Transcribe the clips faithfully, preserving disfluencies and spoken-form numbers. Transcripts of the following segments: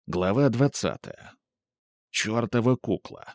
Глава двадцатая. Чёртова кукла.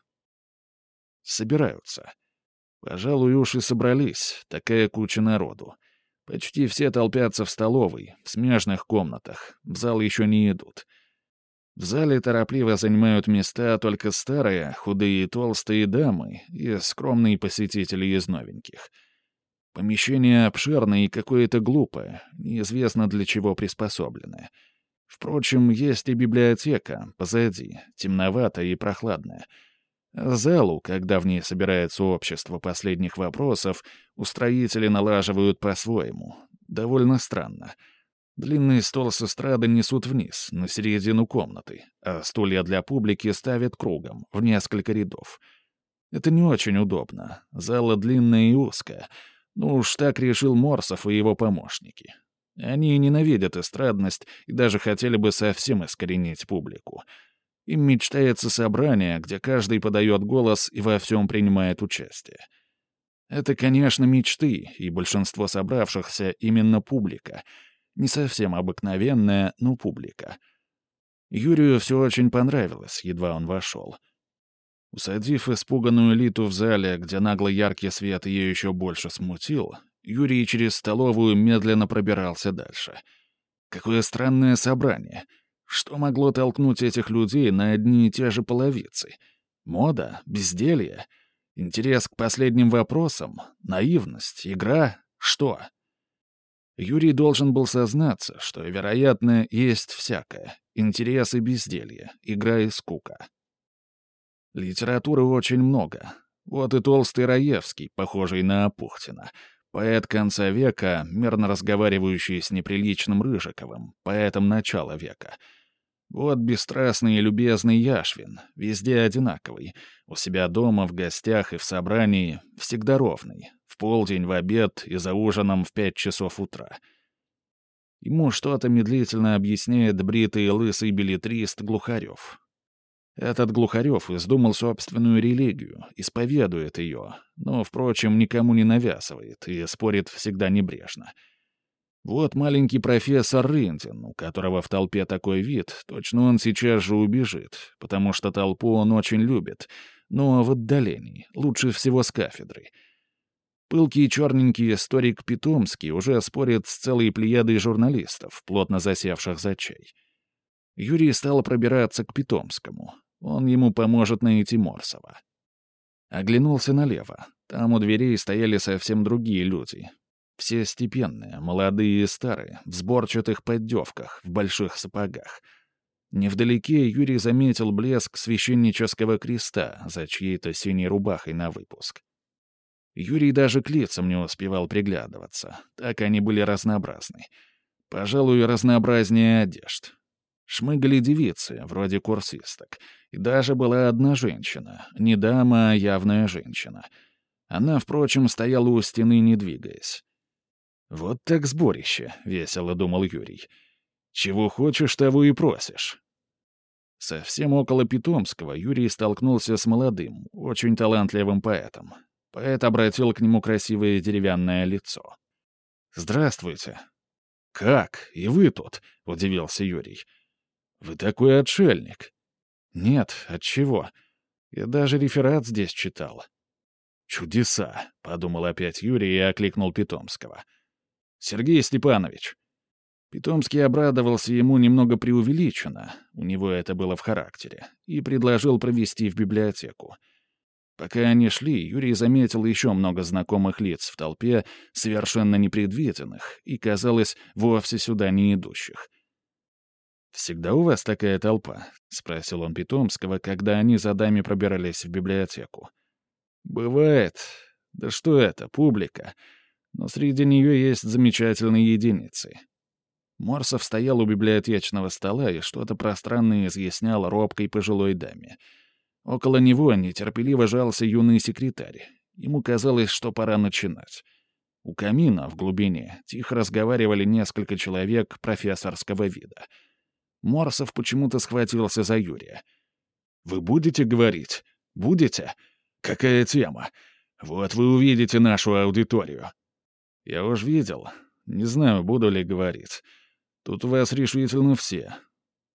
Собираются. Пожалуй, уж и собрались, такая куча народу. Почти все толпятся в столовой, в смежных комнатах, в зал еще не идут. В зале торопливо занимают места только старые, худые и толстые дамы и скромные посетители из новеньких. Помещение обширное и какое-то глупое, неизвестно для чего приспособленное. Впрочем, есть и библиотека, позади, темноватая и прохладная. А залу, когда в ней собирается общество последних вопросов, устроители налаживают по-своему. Довольно странно. Длинный стол с эстрады несут вниз, на середину комнаты, а стулья для публики ставят кругом, в несколько рядов. Это не очень удобно. Зала длинная и узкая. Ну уж так решил Морсов и его помощники. Они ненавидят эстрадность и даже хотели бы совсем искоренить публику. Им мечтается собрание, где каждый подает голос и во всем принимает участие. Это, конечно, мечты, и большинство собравшихся именно публика. Не совсем обыкновенная, но публика. Юрию все очень понравилось, едва он вошел. Усадив испуганную Литу в зале, где нагло яркий свет ее еще больше смутил, Юрий через столовую медленно пробирался дальше. Какое странное собрание. Что могло толкнуть этих людей на одни и те же половицы? Мода? Безделье? Интерес к последним вопросам? Наивность? Игра? Что? Юрий должен был сознаться, что, вероятно, есть всякое. Интерес и безделье, игра и скука. Литературы очень много. Вот и толстый Раевский, похожий на Апухтина. Поэт конца века, мирно разговаривающий с неприличным Рыжиковым, поэтом начала века. Вот бесстрастный и любезный Яшвин, везде одинаковый. У себя дома, в гостях и в собрании всегда ровный. В полдень, в обед и за ужином в пять часов утра. Ему что-то медлительно объясняет бритый и лысый беллетрист Глухарев. Этот Глухарев издумал собственную религию, исповедует ее, но, впрочем, никому не навязывает и спорит всегда небрежно. Вот маленький профессор Рындин, у которого в толпе такой вид, точно он сейчас же убежит, потому что толпу он очень любит, но в отдалении, лучше всего с кафедры. Пылкий черненький историк Питомский уже спорит с целой плеядой журналистов, плотно засевших за чай. Юрий стал пробираться к Питомскому. Он ему поможет найти Морсова. Оглянулся налево. Там у дверей стояли совсем другие люди. Все степенные, молодые и старые, в сборчатых поддевках, в больших сапогах. Невдалеке Юрий заметил блеск священнического креста за чьей-то синей рубахой на выпуск. Юрий даже к лицам не успевал приглядываться. Так они были разнообразны. Пожалуй, разнообразнее одежд. Шмыгали девицы, вроде курсисток. И даже была одна женщина. Не дама, а явная женщина. Она, впрочем, стояла у стены, не двигаясь. «Вот так сборище», — весело думал Юрий. «Чего хочешь, того и просишь». Совсем около Питомского Юрий столкнулся с молодым, очень талантливым поэтом. Поэт обратил к нему красивое деревянное лицо. «Здравствуйте». «Как? И вы тут?» — удивился Юрий. «Вы такой отшельник». «Нет, отчего? Я даже реферат здесь читал». «Чудеса», — подумал опять Юрий и окликнул Питомского. «Сергей Степанович». Питомский обрадовался ему немного преувеличенно, у него это было в характере, и предложил провести в библиотеку. Пока они шли, Юрий заметил еще много знакомых лиц в толпе, совершенно непредвиденных и, казалось, вовсе сюда не идущих. «Всегда у вас такая толпа?» — спросил он Питомского, когда они за даме пробирались в библиотеку. «Бывает. Да что это, публика. Но среди нее есть замечательные единицы». Морсов стоял у библиотечного стола и что-то пространное изъяснял робкой пожилой даме. Около него нетерпеливо жался юный секретарь. Ему казалось, что пора начинать. У камина в глубине тихо разговаривали несколько человек профессорского вида. Морсов почему-то схватился за Юрия. «Вы будете говорить? Будете? Какая тема? Вот вы увидите нашу аудиторию». «Я уж видел. Не знаю, буду ли говорить. Тут у вас решительно все.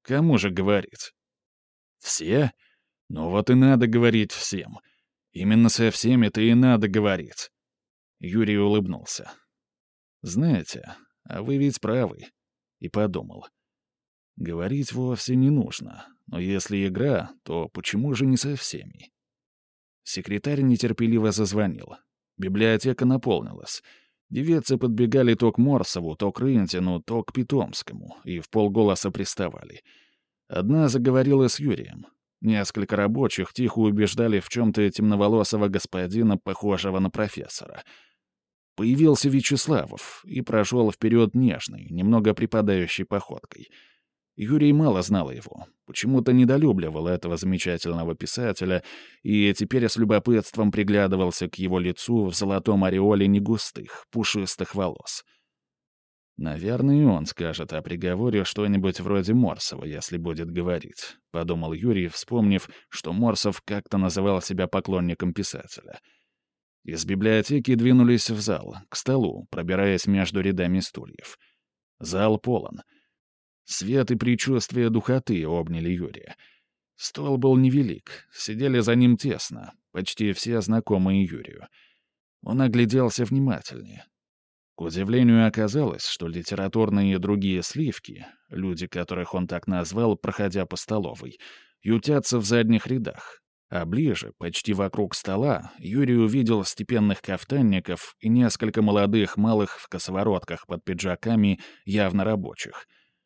Кому же говорить? Все? Ну вот и надо говорить всем. Именно со всеми-то и надо говорить. Юрий улыбнулся. Знаете, а вы ведь правы. И подумал. Говорить вовсе не нужно. Но если игра, то почему же не со всеми? Секретарь нетерпеливо зазвонил. Библиотека наполнилась. Девицы подбегали то к Морсову, то к Рынтину, то к Питомскому, и в полголоса приставали. Одна заговорила с Юрием. Несколько рабочих тихо убеждали в чем-то темноволосого господина, похожего на профессора. Появился Вячеславов и прошел вперед нежной, немного припадающей походкой. Юрий мало знал его, почему-то недолюбливал этого замечательного писателя и теперь с любопытством приглядывался к его лицу в золотом ореоле негустых, пушистых волос. «Наверное, и он скажет о приговоре что-нибудь вроде Морсова, если будет говорить», — подумал Юрий, вспомнив, что Морсов как-то называл себя поклонником писателя. Из библиотеки двинулись в зал, к столу, пробираясь между рядами стульев. Зал полон. Свет и предчувствие духоты обняли Юрия. Стол был невелик, сидели за ним тесно, почти все знакомые Юрию. Он огляделся внимательнее. К удивлению оказалось, что литературные и другие сливки, люди, которых он так назвал, проходя по столовой, ютятся в задних рядах, а ближе, почти вокруг стола, Юрий увидел степенных кафтанников и несколько молодых малых в косоворотках под пиджаками, явно рабочих.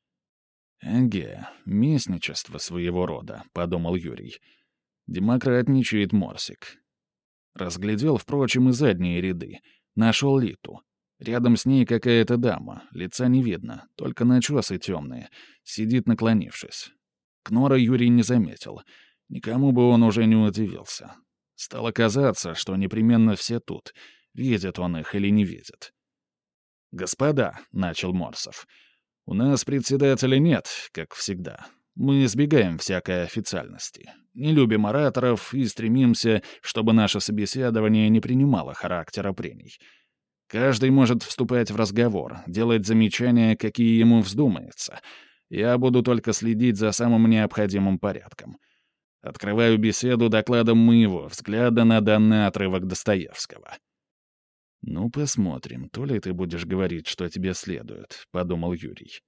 «Эге, местничество своего рода», — подумал Юрий. «Демократничает Морсик». Разглядел, впрочем, и задние ряды. Нашел Литу. Рядом с ней какая-то дама, лица не видно, только начесы темные, сидит наклонившись. Кнора Юрий не заметил. Никому бы он уже не удивился. Стало казаться, что непременно все тут, видит он их или не видит. «Господа», — начал Морсов, — «у нас председателя нет, как всегда. Мы избегаем всякой официальности, не любим ораторов и стремимся, чтобы наше собеседование не принимало характера прений. Каждый может вступать в разговор, делать замечания, какие ему вздумается. Я буду только следить за самым необходимым порядком. Открываю беседу докладом моего взгляда на данный отрывок Достоевского». «Ну, посмотрим, то ли ты будешь говорить, что тебе следует», — подумал Юрий.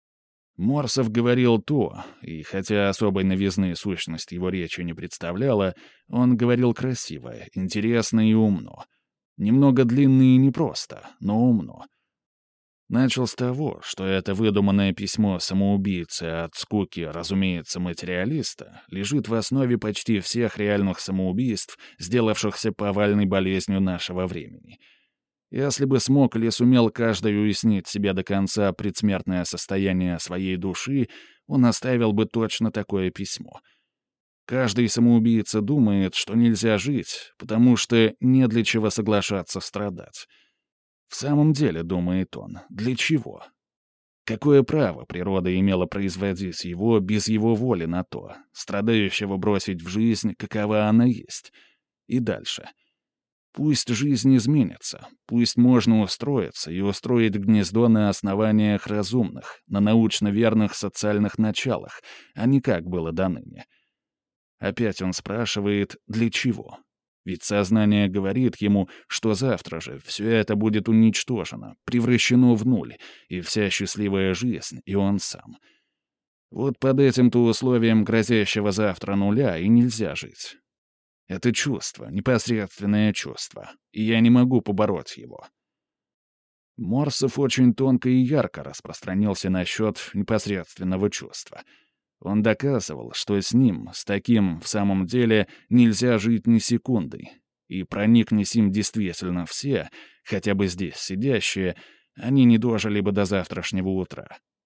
Морсов говорил то, и хотя особой новизны сущность его речи не представляла, он говорил красиво, интересно и умно. Немного длинно и непросто, но умно. Начал с того, что это выдуманное письмо самоубийцы от скуки, разумеется, материалиста, лежит в основе почти всех реальных самоубийств, сделавшихся повальной болезнью нашего времени. Если бы смог или сумел каждый уяснить себе до конца предсмертное состояние своей души, он оставил бы точно такое письмо. Каждый самоубийца думает, что нельзя жить, потому что не для чего соглашаться страдать. В самом деле, думает он, для чего? Какое право природа имела производить его без его воли на то, страдающего бросить в жизнь, какова она есть? И дальше. Пусть жизнь изменится, пусть можно устроиться и устроить гнездо на основаниях разумных, на научно верных социальных началах, а не как было доныне. Опять он спрашивает, для чего? Ведь сознание говорит ему, что завтра же все это будет уничтожено, превращено в нуль, и вся счастливая жизнь, и он сам. Вот под этим-то условием грозящего завтра нуля и нельзя жить. Это чувство, непосредственное чувство, и я не могу побороть его. Морсов очень тонко и ярко распространился насчет непосредственного чувства. Он доказывал, что с ним, с таким, в самом деле, нельзя жить ни секунды, и проникнись им действительно все, хотя бы здесь сидящие, они не дожили бы до завтрашнего утра.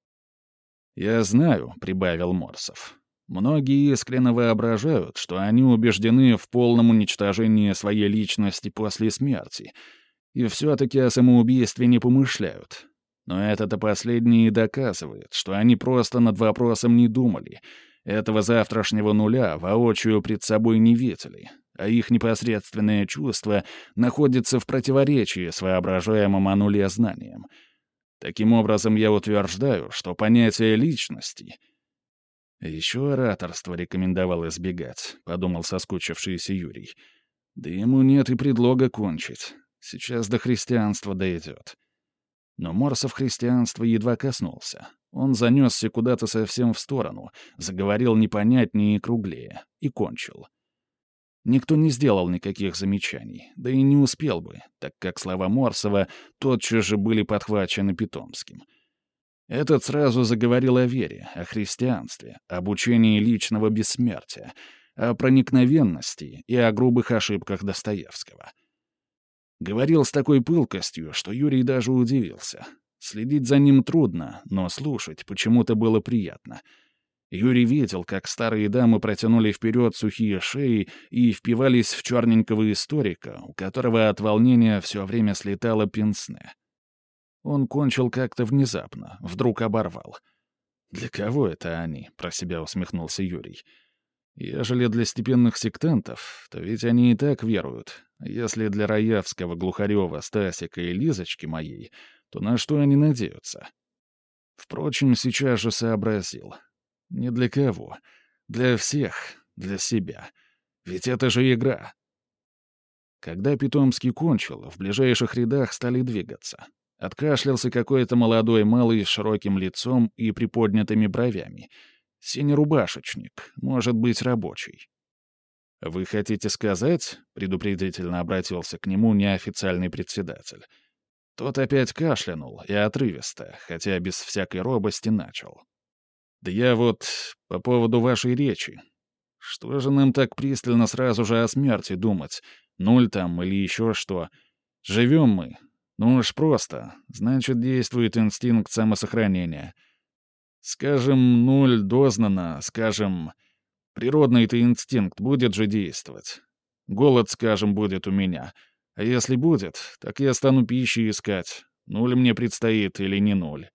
«Я знаю», — прибавил Морсов, — «многие искренне воображают, что они убеждены в полном уничтожении своей личности после смерти, и все-таки о самоубийстве не помышляют. Но это-то последнее и доказывает, что они просто над вопросом не думали, этого завтрашнего нуля воочию пред собой не видели, а их непосредственное чувство находится в противоречии с воображаемым о нуле знанием. Таким образом, я утверждаю, что понятие личности «Еще ораторство рекомендовал избегать», — подумал соскучившийся Юрий. «Да ему нет и предлога кончить. Сейчас до христианства дойдет». Но Морсов христианства едва коснулся. Он занесся куда-то совсем в сторону, заговорил непонятнее и круглее, и кончил. Никто не сделал никаких замечаний, да и не успел бы, так как слова Морсова тотчас же были подхвачены Питомским. Этот сразу заговорил о вере, о христианстве, об учении личного бессмертия, о проникновенности и о грубых ошибках Достоевского. Говорил с такой пылкостью, что Юрий даже удивился. Следить за ним трудно, но слушать почему-то было приятно. Юрий видел, как старые дамы протянули вперед сухие шеи и впивались в черненького историка, у которого от волнения все время слетало пенсне. Он кончил как-то внезапно, вдруг оборвал. «Для кого это они?» — про себя усмехнулся Юрий. «Ежели для степенных сектантов, то ведь они и так веруют. Если для Раевского, Глухарева, Стасика и Лизочки моей, то на что они надеются?» Впрочем, сейчас же сообразил. Не для кого. Для всех. Для себя. Ведь это же игра. Когда Питомский кончил, в ближайших рядах стали двигаться. Откашлялся какой-то молодой малый с широким лицом и приподнятыми бровями. Синерубашечник, может быть, рабочий. «Вы хотите сказать?» — предупредительно обратился к нему неофициальный председатель. Тот опять кашлянул и отрывисто, хотя без всякой робости начал. «Да я вот по поводу вашей речи. Что же нам так пристально сразу же о смерти думать? Нуль там или еще что? Живем мы. Ну уж просто. Значит, действует инстинкт самосохранения. Скажем, нуль дознано, скажем, природный-то инстинкт будет же действовать. Голод, скажем, будет у меня. А если будет, так я стану пищи искать. Нуль мне предстоит или не нуль».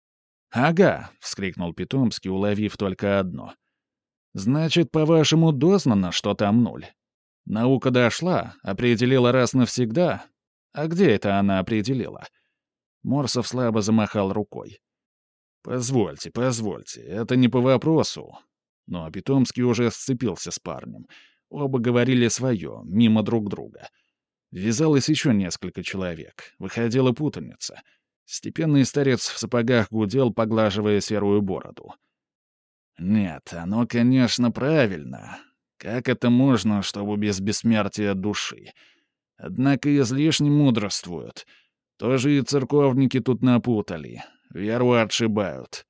«Ага», — вскрикнул Питомский, уловив только одно. «Значит, по-вашему, дознано, что там нуль? Наука дошла, определила раз навсегда. А где это она определила?» Морсов слабо замахал рукой. «Позвольте, позвольте, это не по вопросу». Но Питомский уже сцепился с парнем. Оба говорили свое, мимо друг друга. Ввязалось еще несколько человек. Выходила путаница. Степенный старец в сапогах гудел, поглаживая серую бороду. «Нет, оно, конечно, правильно. Как это можно, чтобы без бессмертия души? Однако излишне мудрствуют. Тоже и церковники тут напутали. Веру отшибают».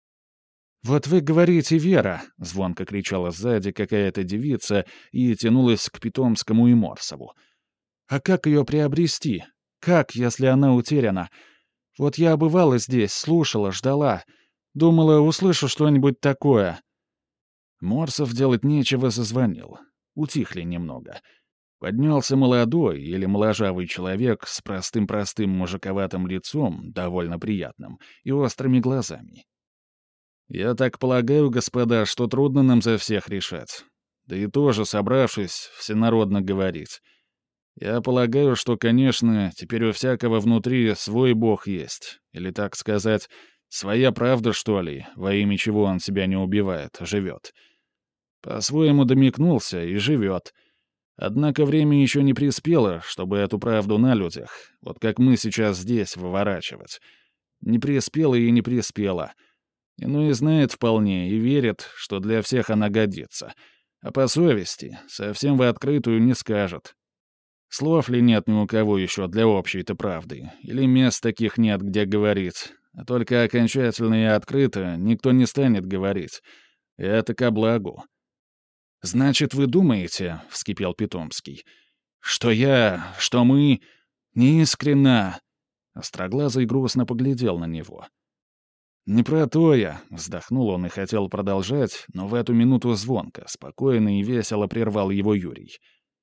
«Вот вы говорите «вера», — звонко кричала сзади какая-то девица и тянулась к Питомскому и Морсову. «А как ее приобрести? Как, если она утеряна? Вот я бывала здесь, слушала, ждала. Думала, услышу что-нибудь такое». Морсов делать нечего зазвонил. Утихли немного. Поднялся молодой или моложавый человек с простым-простым мужиковатым лицом, довольно приятным, и острыми глазами. «Я так полагаю, господа, что трудно нам за всех решать. Да и тоже, собравшись, всенародно говорить. Я полагаю, что, конечно, теперь у всякого внутри свой бог есть, или, так сказать, своя правда, что ли, во имя чего он себя не убивает, живет. По-своему домикнулся и живет. Однако время еще не приспело, чтобы эту правду на людях, вот как мы сейчас здесь, выворачивать. Не приспело и не приспело. Иной знает вполне и верит, что для всех она годится. А по совести совсем в открытую не скажет. Слов ли нет ни у кого еще для общей-то правды? Или мест таких нет, где говорить? А только окончательно и открыто никто не станет говорить. И это ко благу. «Значит, вы думаете, — вскипел Питомский, — что я, что мы... неискренно...» Остроглазый грустно поглядел на него. «Не про то я», — вздохнул он и хотел продолжать, но в эту минуту звонко, спокойно и весело прервал его Юрий.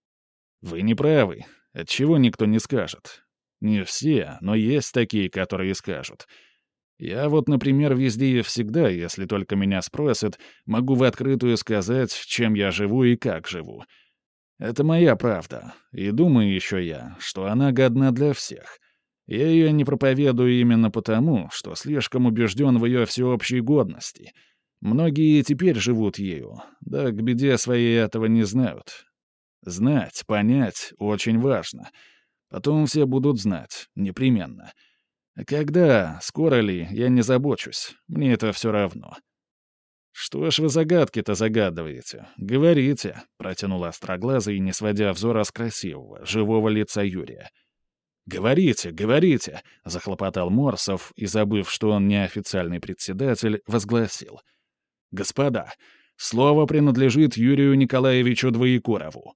«Вы не правы. Отчего никто не скажет? Не все, но есть такие, которые скажут. Я вот, например, везде и всегда, если только меня спросят, могу в открытую сказать, чем я живу и как живу. Это моя правда, и думаю еще я, что она годна для всех. Я ее не проповедую именно потому, что слишком убежден в ее всеобщей годности. Многие и теперь живут ею, да к беде своей этого не знают. Знать, понять очень важно. Потом все будут знать, непременно. А когда, скоро ли, я не забочусь, мне это все равно. «Что ж вы загадки-то загадываете? Говорите», — протянул остроглазый, не сводя взора с красивого, живого лица Юрия. «Говорите, говорите!» — захлопотал Морсов и, забыв, что он неофициальный председатель, возгласил. «Господа, слово принадлежит Юрию Николаевичу Двоекурову».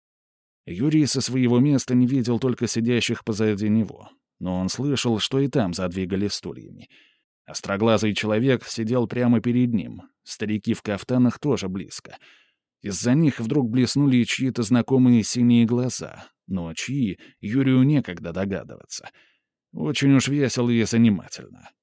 Юрий со своего места не видел только сидящих позади него, но он слышал, что и там задвигали стульями. Остроглазый человек сидел прямо перед ним, старики в кафтанах тоже близко. Из-за них вдруг блеснули чьи-то знакомые синие глаза, но чьи, Юрию некогда догадываться. Очень уж весело и занимательно.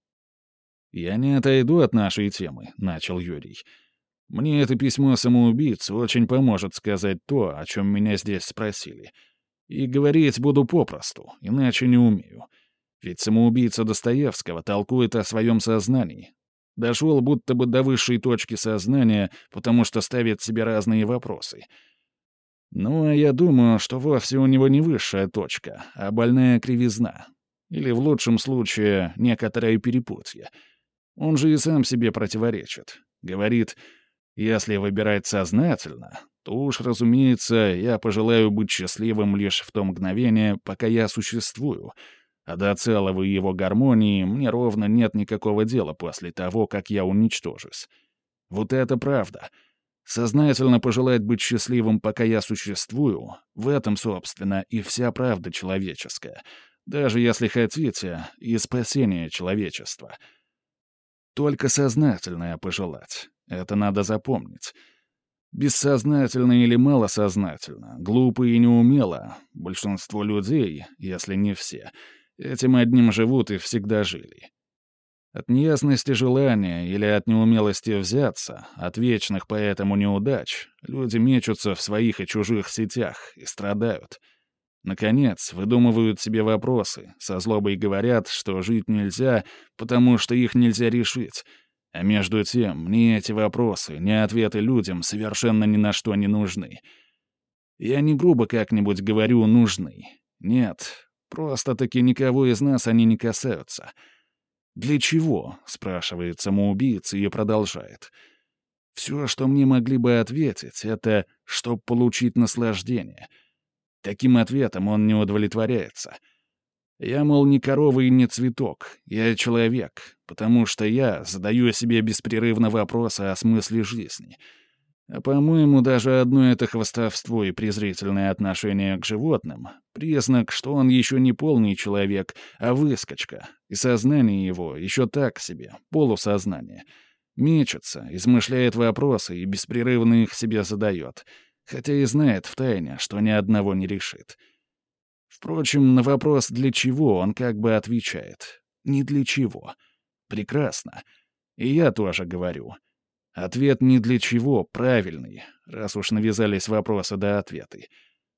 «Я не отойду от нашей темы», — начал Юрий. «Мне это письмо самоубийцы очень поможет сказать то, о чем меня здесь спросили. И говорить буду попросту, иначе не умею. Ведь самоубийца Достоевского толкует о своем сознании. Дошел будто бы до высшей точки сознания, потому что ставит себе разные вопросы. Ну, а я думаю, что вовсе у него не высшая точка, а больная кривизна. Или, в лучшем случае, некоторое перепутье. Он же и сам себе противоречит. Говорит, если выбирать сознательно, то уж, разумеется, я пожелаю быть счастливым лишь в то мгновение, пока я существую, а до целого его гармонии мне ровно нет никакого дела после того, как я уничтожусь. Вот это правда. Сознательно пожелать быть счастливым, пока я существую, в этом, собственно, и вся правда человеческая, даже, если хотите, и спасение человечества. Только сознательное пожелать. Это надо запомнить. Бессознательно или малосознательно, глупо и неумело, большинство людей, если не все, этим одним живут и всегда жили. От неясности желания или от неумелости взяться, от вечных поэтому неудач, люди мечутся в своих и чужих сетях и страдают. Наконец, выдумывают себе вопросы, со злобой говорят, что жить нельзя, потому что их нельзя решить. А между тем, ни эти вопросы, ни ответы людям совершенно ни на что не нужны. Я не грубо как-нибудь говорю «нужны». Нет, просто-таки никого из нас они не касаются. «Для чего?» — спрашивает самоубийца и продолжает. «Все, что мне могли бы ответить, это «чтоб получить наслаждение». Таким ответом он не удовлетворяется. Я, мол, не корова и не цветок, я человек, потому что я задаю себе беспрерывно вопросы о смысле жизни. А, по-моему, даже одно это хвастовство и презрительное отношение к животным — признак, что он еще не полный человек, а выскочка, и сознание его еще так себе, полусознание. Мечется, измышляет вопросы и беспрерывно их себе задает, хотя и знает втайне, что ни одного не решит. Впрочем, на вопрос «для чего» он как бы отвечает «не для чего». Прекрасно. И я тоже говорю. Ответ «не для чего» правильный, раз уж навязались вопросы да ответы.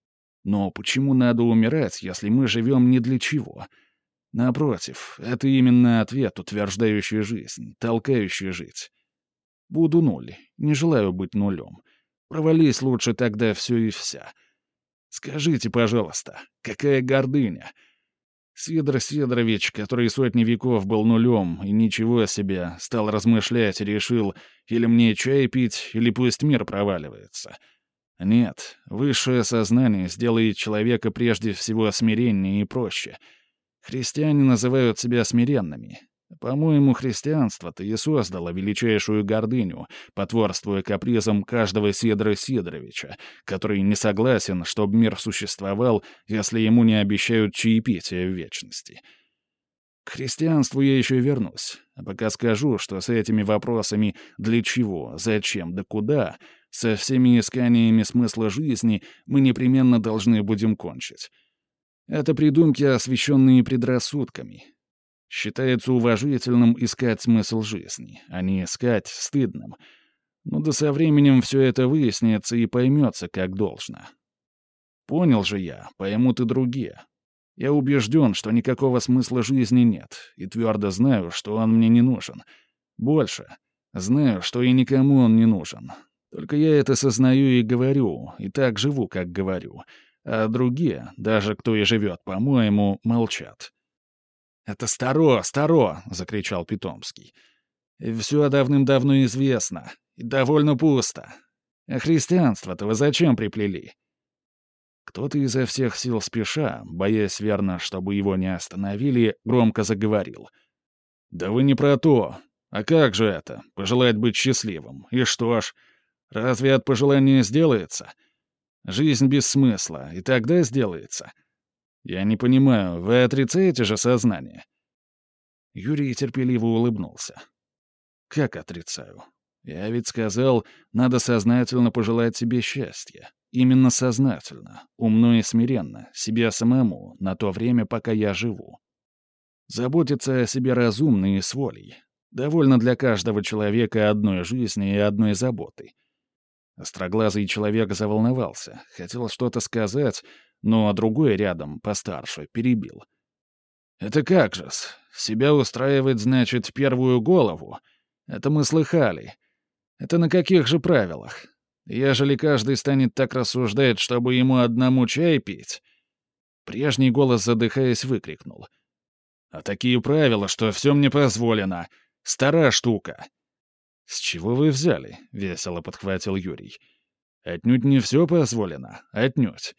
Но почему надо умирать, если мы живем не для чего? Напротив, это именно ответ, утверждающий жизнь, толкающий жить. Буду нуль, не желаю быть нулем. Провались лучше тогда все и вся. Скажите, пожалуйста, какая гордыня? Сидор Сидорович, который сотни веков был нулем и ничего себе, стал размышлять и решил, или мне чай пить, или пусть мир проваливается. Нет, высшее сознание сделает человека прежде всего смиреннее и проще. Христиане называют себя смиренными. По-моему, христианство-то и создало величайшую гордыню, потворствуя капризам каждого Сидора Сидоровича, который не согласен, чтобы мир существовал, если ему не обещают чаепитие в вечности. К христианству я еще вернусь, а пока скажу, что с этими вопросами «для чего?», «зачем?», «да куда?», со всеми исканиями смысла жизни мы непременно должны будем кончить. Это придумки, освященные предрассудками. Считается уважительным искать смысл жизни, а не искать стыдным. Но да со временем все это выяснится и поймется как должно. Понял же я, поймут и другие. Я убежден, что никакого смысла жизни нет, и твердо знаю, что он мне не нужен. Больше. Знаю, что и никому он не нужен. Только я это сознаю и говорю, и так живу, как говорю. А другие, даже кто и живет, по-моему, молчат. «Это старо, старо!» — закричал Питомский. «Все давным-давно известно. И довольно пусто. А христианство-то вы зачем приплели?» Кто-то изо всех сил спеша, боясь верно, чтобы его не остановили, громко заговорил. «Да вы не про то. А как же это? Пожелать быть счастливым. И что ж, разве от пожелания сделается? Жизнь без смысла, и тогда сделается. Я не понимаю, вы отрицаете же сознание?» Юрий терпеливо улыбнулся. «Как отрицаю? Я ведь сказал, надо сознательно пожелать себе счастья. Именно сознательно, умно и смиренно, себе самому, на то время, пока я живу. Заботиться о себе разумно и с волей. Довольно для каждого человека одной жизни и одной заботы». Остроглазый человек заволновался, хотел что-то сказать, но другой рядом, постарше, перебил. «Это как же-с? Себя устраивать, значит, первую голову? Это мы слыхали. Это на каких же правилах? Ежели каждый станет так рассуждать, чтобы ему одному чай пить?» Прежний голос, задыхаясь, выкрикнул. «А такие правила, что все мне позволено. Стара штука». «С чего вы взяли?» — весело подхватил Юрий. «Отнюдь не все позволено. Отнюдь.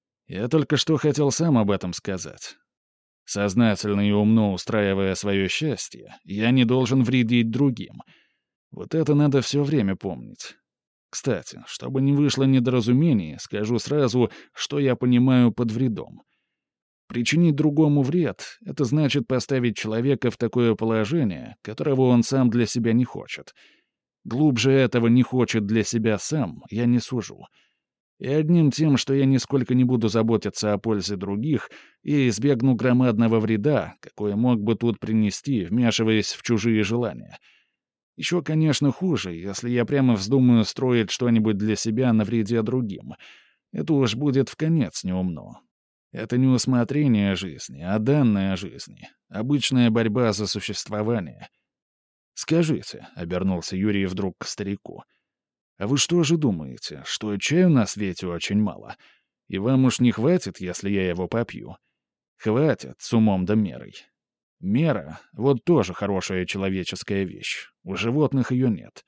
Я только что хотел сам об этом сказать. Сознательно и умно устраивая свое счастье, я не должен вредить другим. Вот это надо все время помнить. Кстати, чтобы не вышло недоразумений, скажу сразу, что я понимаю под вредом. Причинить другому вред — это значит поставить человека в такое положение, которого он сам для себя не хочет. Глубже этого не хочет для себя сам, я не сужу. И одним тем, что я нисколько не буду заботиться о пользе других и избегну громадного вреда, какой мог бы тут принести, вмешиваясь в чужие желания. Еще, конечно, хуже, если я прямо вздумаю строить что-нибудь для себя на вреде другим. Это уж будет вконец неумно. Это не усмотрение жизни, а данная жизни. Обычная борьба за существование. «Скажите», — обернулся Юрий вдруг к старику, «а вы что же думаете, что чаю на свете очень мало? И вам уж не хватит, если я его попью? Хватит, с умом да мерой. Мера — вот тоже хорошая человеческая вещь. У животных ее нет.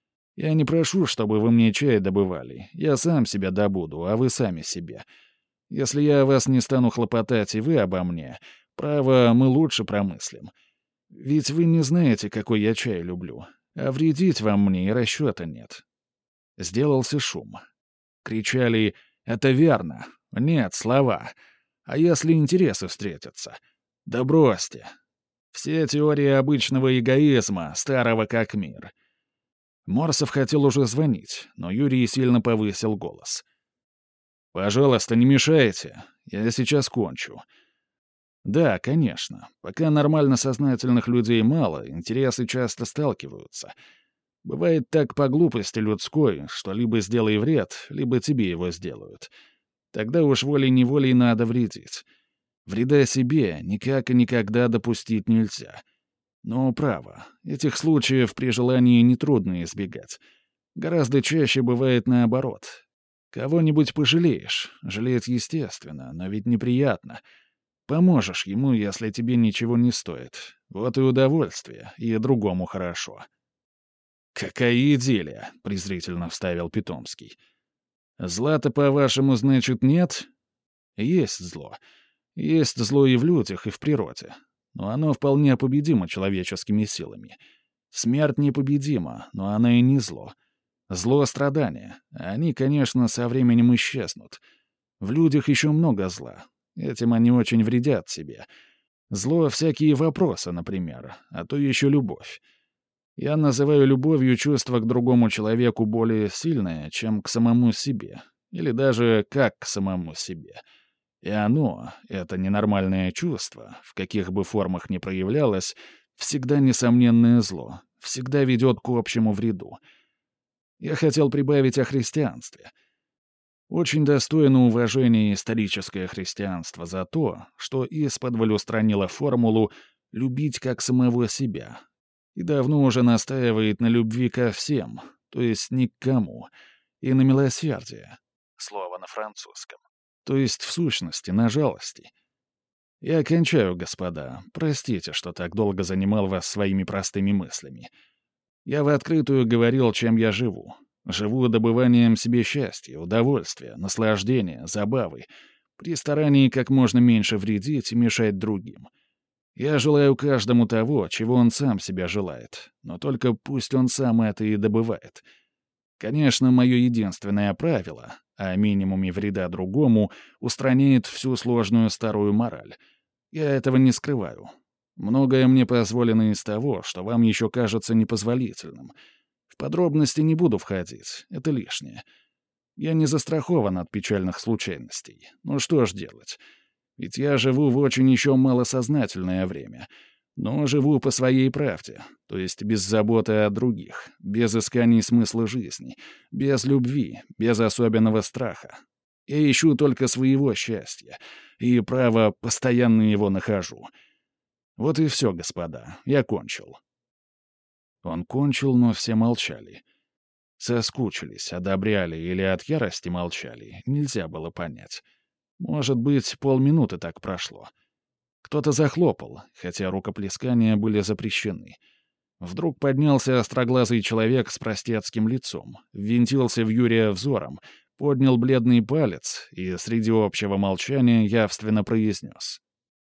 Я не прошу, чтобы вы мне чай добывали. Я сам себя добуду, а вы сами себе. Если я о вас не стану хлопотать, и вы обо мне, право, мы лучше промыслим. Ведь вы не знаете, какой я чай люблю. А вредить вам мне и расчета нет». Сделался шум. Кричали «Это верно». Нет, слова. А если интересы встретятся? Да бросьте. Все теории обычного эгоизма, старого как мир. Морсов хотел уже звонить, но Юрий сильно повысил голос. «Пожалуйста, не мешайте. Я сейчас кончу». Да, конечно. Пока нормально сознательных людей мало, интересы часто сталкиваются. Бывает так по глупости людской, что либо сделай вред, либо тебе его сделают. Тогда уж волей-неволей надо вредить. Вреда себе никак и никогда допустить нельзя. Но, право, этих случаев при желании нетрудно избегать. Гораздо чаще бывает наоборот. Кого-нибудь пожалеешь, жалеть естественно, но ведь неприятно. Поможешь ему, если тебе ничего не стоит. Вот и удовольствие, и другому хорошо. «Какая идиллия!» — презрительно вставил Питомский. «Зла-то, по-вашему, значит, нет?» «Есть зло. Есть зло и в людях, и в природе. Но оно вполне победимо человеческими силами. Смерть непобедима, но она и не зло. Зло — страдания. Они, конечно, со временем исчезнут. В людях еще много зла. Этим они очень вредят себе. Зло — всякие вопросы, например, а то еще любовь. Я называю любовью чувство к другому человеку более сильное, чем к самому себе, или даже как к самому себе. И оно, это ненормальное чувство, в каких бы формах ни проявлялось, всегда несомненное зло, всегда ведет к общему вреду. Я хотел прибавить о христианстве. Очень достойно уважения историческое христианство за то, что исподволь устранило формулу «любить как самого себя». И давно уже настаивает на любви ко всем, то есть ни к кому, и на милосердие. Слово на французском. То есть, в сущности, на жалости. Я кончаю, господа. Простите, что так долго занимал вас своими простыми мыслями. Я в открытую говорил, чем я живу. Живу добыванием себе счастья, удовольствия, наслаждения, забавы, при старании как можно меньше вредить и мешать другим. Я желаю каждому того, чего он сам себя желает, но только пусть он сам это и добывает. Конечно, мое единственное правило, о минимуме вреда другому, устраняет всю сложную старую мораль. Я этого не скрываю. Многое мне позволено из того, что вам еще кажется непозволительным. В подробности не буду входить, это лишнее. Я не застрахован от печальных случайностей. Ну что ж делать? Ведь я живу в очень еще малосознательное время, но живу по своей правде, то есть без заботы о других, без исканий смысла жизни, без любви, без особенного страха. Я ищу только своего счастья, и, право, постоянно его нахожу. Вот и все, господа, я кончил». Он кончил, но все молчали. Соскучились, одобряли или от ярости молчали, нельзя было понять. Может быть, полминуты так прошло. Кто-то захлопал, хотя рукоплескания были запрещены. Вдруг поднялся остроглазый человек с простецким лицом, ввинтился в Юрия взором, поднял бледный палец и среди общего молчания явственно произнес: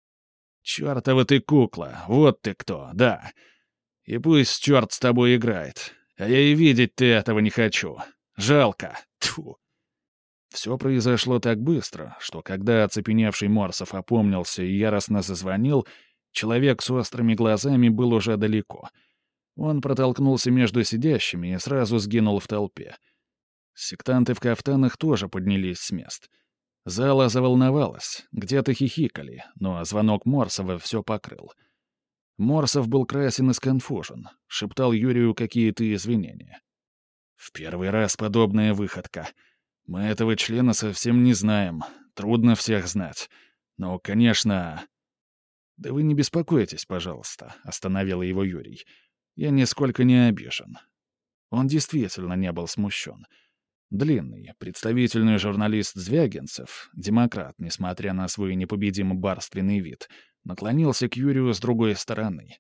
«Чёртова ты кукла, вот ты кто, да. И пусть черт с тобой играет, а я и видеть ты этого не хочу. Жалко, тьфу». Все произошло так быстро, что когда оцепеневший Морсов опомнился и яростно зазвонил, человек с острыми глазами был уже далеко. Он протолкнулся между сидящими и сразу сгинул в толпе. Сектанты в кафтанах тоже поднялись с мест. Зала заволновалась, где-то хихикали, но звонок Морсова все покрыл. Морсов был красен и сконфужен, шептал Юрию какие-то извинения. «В первый раз подобная выходка. Мы этого члена совсем не знаем. Трудно всех знать. Но, конечно...» «Да вы не беспокойтесь, пожалуйста», — остановил его Юрий. «Я нисколько не обижен». Он действительно не был смущен. Длинный, представительный журналист Звягинцев, демократ, несмотря на свой непобедимо барственный вид, наклонился к Юрию с другой стороны.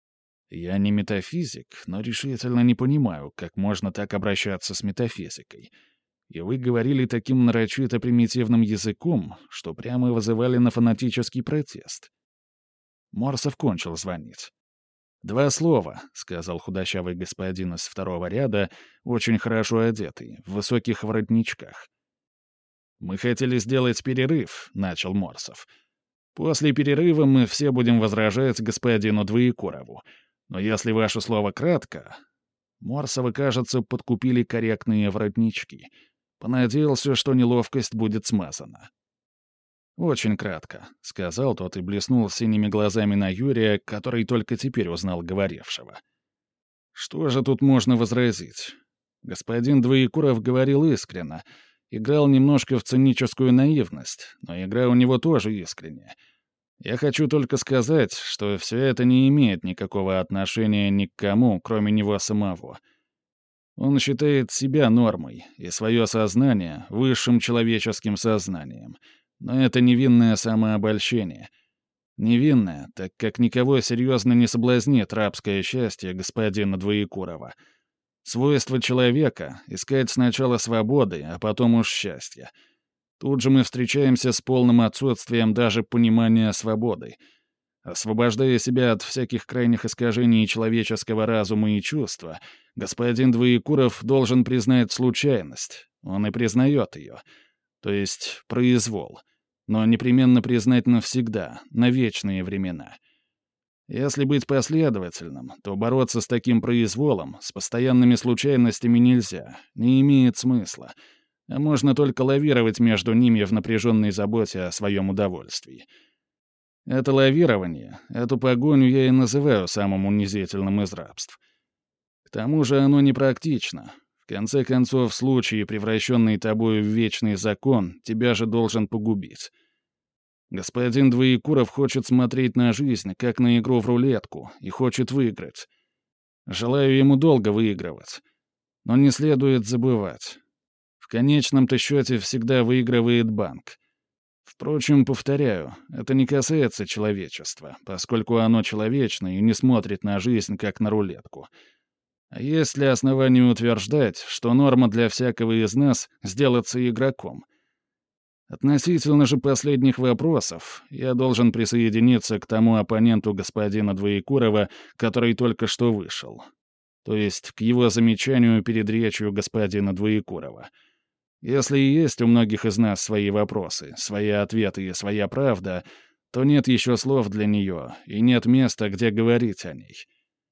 «Я не метафизик, но решительно не понимаю, как можно так обращаться с метафизикой. И вы говорили таким нарочито примитивным языком, что прямо вызывали на фанатический протест». Морсов кончил звонить. «Два слова», — сказал худощавый господин из второго ряда, очень хорошо одетый, в высоких воротничках. «Мы хотели сделать перерыв», — начал Морсов. «После перерыва мы все будем возражать господину Двоекурову. Но если ваше слово кратко...» Морсова, кажется, подкупили корректные воротнички. Понадеялся, что неловкость будет смазана. «Очень кратко», — сказал тот и блеснул синими глазами на Юрия, который только теперь узнал говорившего. «Что же тут можно возразить? Господин Двоекуров говорил искренно, играл немножко в циническую наивность, но игра у него тоже искренняя. Я хочу только сказать, что все это не имеет никакого отношения ни к кому, кроме него самого. Он считает себя нормой и свое сознание высшим человеческим сознанием. Но это невинное самообольщение. Невинное, так как никого серьезно не соблазнит рабское счастье господина Двоекурова. Свойство человека — искать сначала свободы, а потом уж счастья. Тут же мы встречаемся с полным отсутствием даже понимания свободы. Освобождая себя от всяких крайних искажений человеческого разума и чувства, господин Двоекуров должен признать случайность. Он и признает ее. То есть произвол. Но непременно признать навсегда, на вечные времена. Если быть последовательным, то бороться с таким произволом, с постоянными случайностями нельзя, не имеет смысла. А можно только лавировать между ними в напряженной заботе о своем удовольствии. Это лавирование, эту погоню я и называю самым унизительным из рабств. К тому же оно непрактично. В конце концов, случай, превращенный тобою в вечный закон, тебя же должен погубить. Господин Двоекуров хочет смотреть на жизнь, как на игру в рулетку, и хочет выиграть. Желаю ему долго выигрывать. Но не следует забывать. В конечном-то счете всегда выигрывает банк. Впрочем, повторяю, это не касается человечества, поскольку оно человечно и не смотрит на жизнь как на рулетку. А есть ли основания утверждать, что норма для всякого из нас — сделаться игроком? Относительно же последних вопросов, я должен присоединиться к тому оппоненту господина Двоекурова, который только что вышел. То есть к его замечанию перед речью господина Двоекурова. Если и есть у многих из нас свои вопросы, свои ответы и своя правда, то нет еще слов для нее, и нет места, где говорить о ней.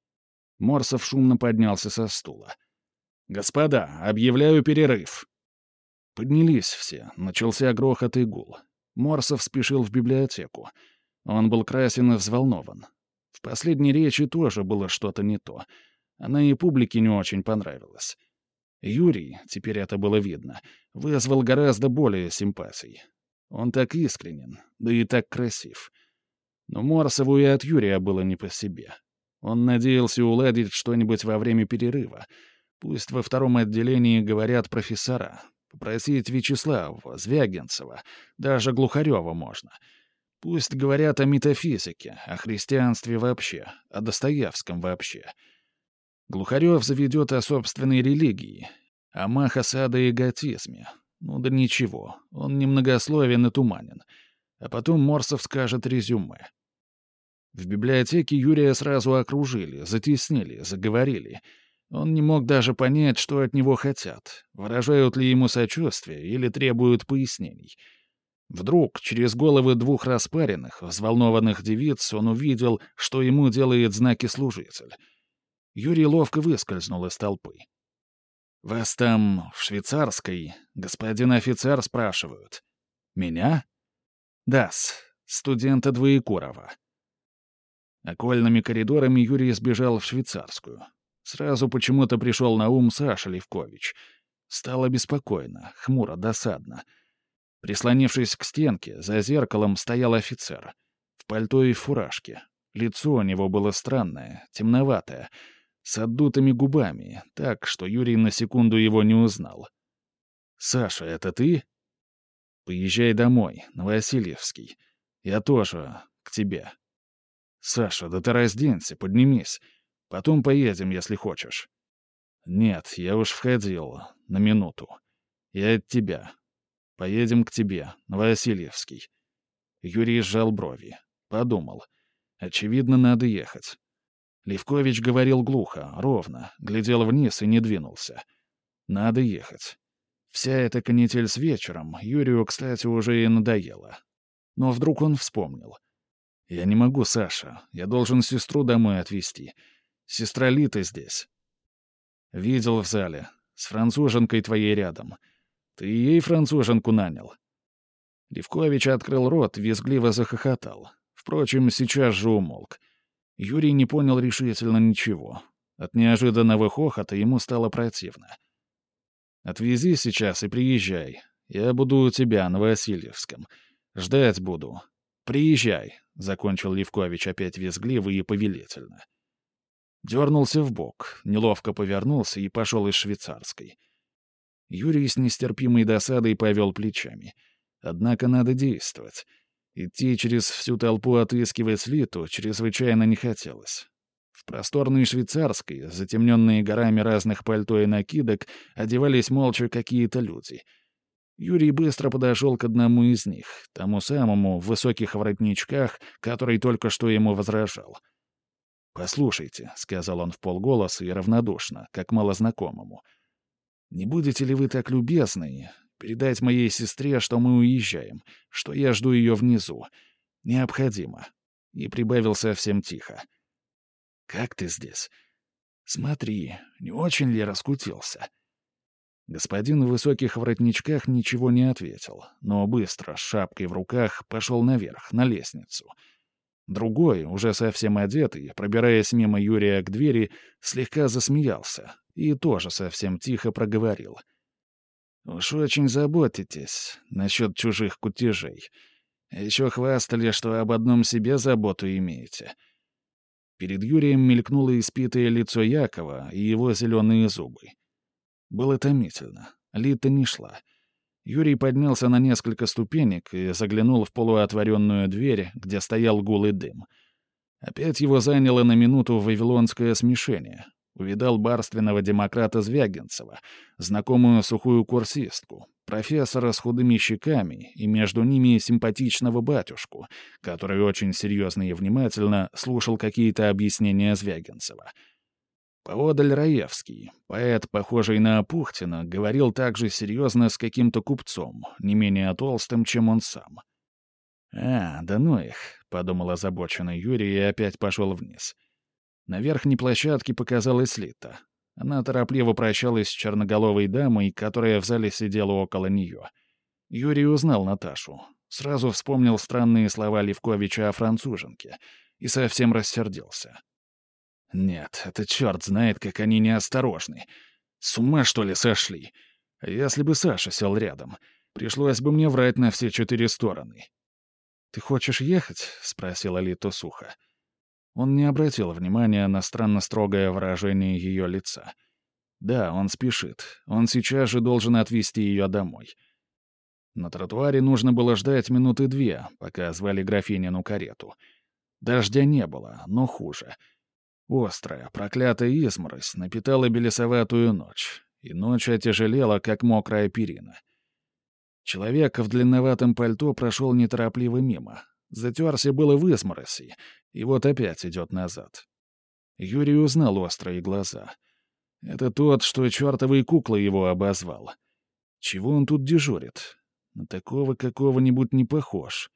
Морсов шумно поднялся со стула. «Господа, объявляю перерыв!» Поднялись все, начался грохот и гул. Морсов спешил в библиотеку. Он был красен и взволнован. В последней речи тоже было что-то не то. Она и публике не очень понравилась. Юрий, теперь это было видно, вызвал гораздо более симпатий. Он так искренен, да и так красив. Но Морсову и от Юрия было не по себе. Он надеялся уладить что-нибудь во время перерыва. Пусть во втором отделении говорят профессора. Попросить Вячеславова, Звягинцева, даже Глухарева можно. Пусть говорят о метафизике, о христианстве вообще, о Достоевском вообще. Глухарев заведет о собственной религии, о Махасада и готизме. Ну да ничего, он немногословен и туманен. А потом Морсов скажет резюме. В библиотеке Юрия сразу окружили, затеснили, заговорили. Он не мог даже понять, что от него хотят, выражают ли ему сочувствие или требуют пояснений. Вдруг, через головы двух распаренных, взволнованных девиц, он увидел, что ему делает знаки служитель. Юрий ловко выскользнул из толпы. «Вас там, в швейцарской, господин офицер, спрашивают?» «Меня?» «Да-с, студента Двоекурова». Окольными коридорами Юрий сбежал в швейцарскую. Сразу почему-то пришел на ум Саша Левкович. Стало беспокойно, хмуро, досадно. Прислонившись к стенке, за зеркалом стоял офицер. В пальто и в фуражке. Лицо у него было странное, темноватое, с отдутыми губами, так, что Юрий на секунду его не узнал. «Саша, это ты?» «Поезжай домой, на Васильевский. Я тоже к тебе». «Саша, да ты разденься, поднимись. Потом поедем, если хочешь». «Нет, я уж входил. На минуту. Я от тебя. Поедем к тебе, на Васильевский». Юрий сжал брови. Подумал. Очевидно, надо ехать. Левкович говорил глухо, ровно, глядел вниз и не двинулся. Надо ехать. Вся эта канитель с вечером Юрию, кстати, уже и надоела. Но вдруг он вспомнил. «Я не могу, Саша. Я должен сестру домой отвезти. Сестра Лита здесь». «Видел в зале. С француженкой твоей рядом. Ты ей француженку нанял». Левкович открыл рот, визгливо захохотал. Впрочем, сейчас же умолк. Юрий не понял решительно ничего. От неожиданного хохота ему стало противно. «Отвези сейчас и приезжай. Я буду у тебя на Васильевском. Ждать буду. Приезжай», — закончил Левкович опять визгливо и повелительно. Дернулся вбок, неловко повернулся и пошел из швейцарской. Юрий с нестерпимой досадой повел плечами. Однако надо действовать. Идти через всю толпу отыскивать Литу чрезвычайно не хотелось. В просторной швейцарской, затемненные горами разных пальто и накидок, одевались молча какие-то люди. Юрий быстро подошел к одному из них, тому самому в высоких воротничках, который только что ему возражал. «Послушайте», — сказал он вполголоса и равнодушно, как малознакомому, — «не будете ли вы так любезны передать моей сестре, что мы уезжаем, что я жду ее внизу? Необходимо». И прибавил совсем тихо. «Как ты здесь? Смотри, не очень ли раскутился?» Господин в высоких воротничках ничего не ответил, но быстро, с шапкой в руках, пошел наверх, на лестницу. Другой, уже совсем одетый, пробираясь мимо Юрия к двери, слегка засмеялся и тоже совсем тихо проговорил. «Уж очень заботитесь насчет чужих кутежей. Еще хвастали, что об одном себе заботу имеете. Перед Юрием мелькнуло испитое лицо Якова и его зеленые зубы. Было томительно. Лита не шла. Юрий поднялся на несколько ступенек и заглянул в полуотворенную дверь, где стоял гулый дым. Опять его заняло на минуту вавилонское смешение. Увидал барственного демократа Звягинцева, знакомую сухую курсистку, профессора с худыми щеками и между ними симпатичного батюшку, который очень серьезно и внимательно слушал какие-то объяснения Звягинцева. Поодаль Раевский, поэт, похожий на Апухтина, говорил также серьезно с каким-то купцом, не менее толстым, чем он сам. «А, да ну их», — подумал озабоченный Юрий и опять пошел вниз. На верхней площадке показалась Лита. Она торопливо прощалась с черноголовой дамой, которая в зале сидела около нее. Юрий узнал Наташу. Сразу вспомнил странные слова Левковича о француженке и совсем рассердился. «Нет, это черт знает, как они неосторожны. С ума, что ли, сошли? Если бы Саша сел рядом, пришлось бы мне врать на все четыре стороны». «Ты хочешь ехать?» — спросила Лита сухо. Он не обратил внимания на странно строгое выражение ее лица. Да, он спешит. Он сейчас же должен отвезти ее домой. На тротуаре нужно было ждать минуты две, пока звали графинину карету. Дождя не было, но хуже. Острая, проклятая изморозь напитала белесоватую ночь, и ночь отяжелела, как мокрая перина. Человек в длинноватом пальто прошел неторопливо мимо. Затерся было в измороси, и вот опять идет назад. Юрий узнал острые глаза. Это тот, что чертовой куклой его обозвал. Чего он тут дежурит? На такого какого-нибудь не похож.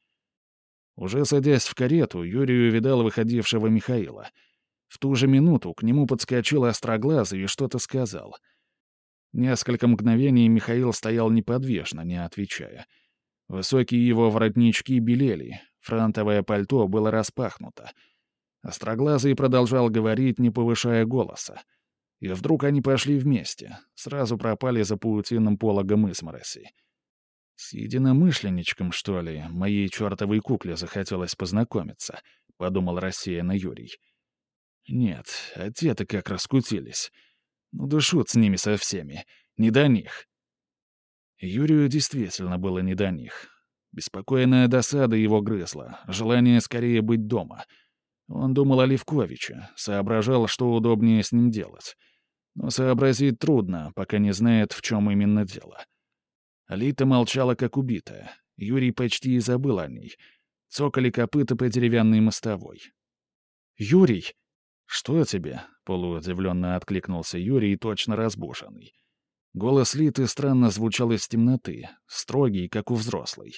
Уже садясь в карету, Юрий увидал выходившего Михаила. В ту же минуту к нему подскочил остроглазый и что-то сказал. Несколько мгновений Михаил стоял неподвижно, не отвечая. Высокие его воротнички белели, франтовое пальто было распахнуто. Остроглазый продолжал говорить, не повышая голоса. И вдруг они пошли вместе, сразу пропали за паутинным пологом измороси. «С единомышленничком, что ли, моей чертовой кукле захотелось познакомиться», — подумал рассеянно Юрий. «Нет, а те-то как раскутились. Ну да шут с ними со всеми. Не до них». Юрию действительно было не до них. Беспокойная досада его грызла, желание скорее быть дома. Он думал о Левковиче, соображал, что удобнее с ним делать. Но сообразить трудно, пока не знает, в чем именно дело. Лита молчала, как убитая. Юрий почти и забыл о ней. Цокали копыта по деревянной мостовой. «Юрий!» «Что тебе?» — полуудивленно откликнулся Юрий, точно разбуженный. Голос Литы странно звучал из темноты, строгий, как у взрослой.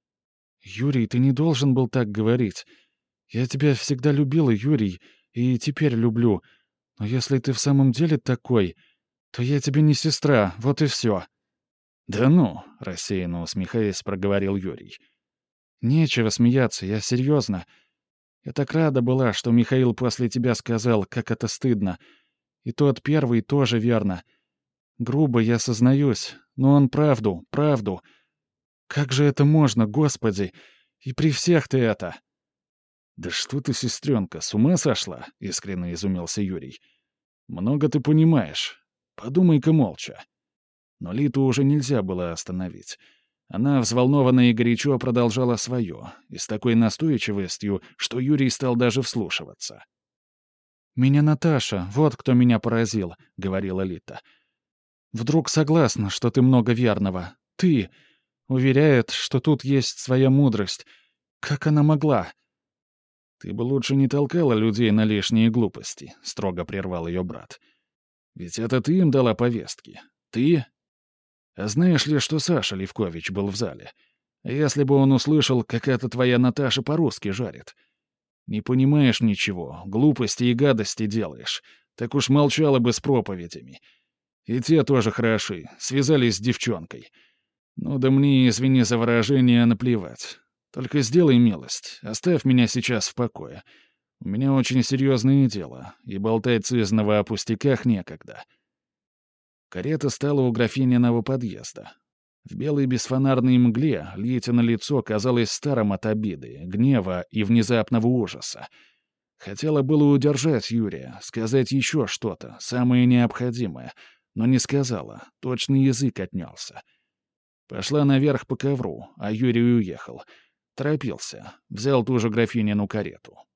«Юрий, ты не должен был так говорить. Я тебя всегда любила, Юрий, и теперь люблю. Но если ты в самом деле такой, то я тебе не сестра, вот и все». «Да ну!» — рассеянно усмехаясь, проговорил Юрий. «Нечего смеяться, я серьезно. Я так рада была, что Михаил после тебя сказал, как это стыдно. И тот первый тоже верно. Грубо я сознаюсь, но он правду, правду. Как же это можно, Господи? И при всех ты это...» «Да что ты, сестренка, с ума сошла?» — искренне изумился Юрий. «Много ты понимаешь. Подумай-ка молча». Но Литу уже нельзя было остановить. Она, взволнованно и горячо, продолжала свое, и с такой настойчивостью, что Юрий стал даже вслушиваться. «Меня Наташа, вот кто меня поразил», — говорила Лита. «Вдруг согласна, что ты много верного. Ты. Уверяет, что тут есть своя мудрость. Как она могла?» «Ты бы лучше не толкала людей на лишние глупости», — строго прервал ее брат. «Ведь это ты им дала повестки. Ты? А знаешь ли, что Саша Левкович был в зале? Если бы он услышал, как эта твоя Наташа по-русски жарит. Не понимаешь ничего, глупости и гадости делаешь. Так уж молчала бы с проповедями. И те тоже хороши, связались с девчонкой. Ну да мне, извини за выражение, наплевать. Только сделай милость, оставь меня сейчас в покое. У меня очень серьезное дело, и болтать сызнова о пустяках некогда». Карета стала у графининого подъезда. В белой бесфонарной мгле Литино лицо казалось старым от обиды, гнева и внезапного ужаса. Хотела было удержать Юрия, сказать еще что-то, самое необходимое, но не сказала, точно язык отнялся. Пошла наверх по ковру, а Юрий уехал. Торопился, взял ту же графинину карету.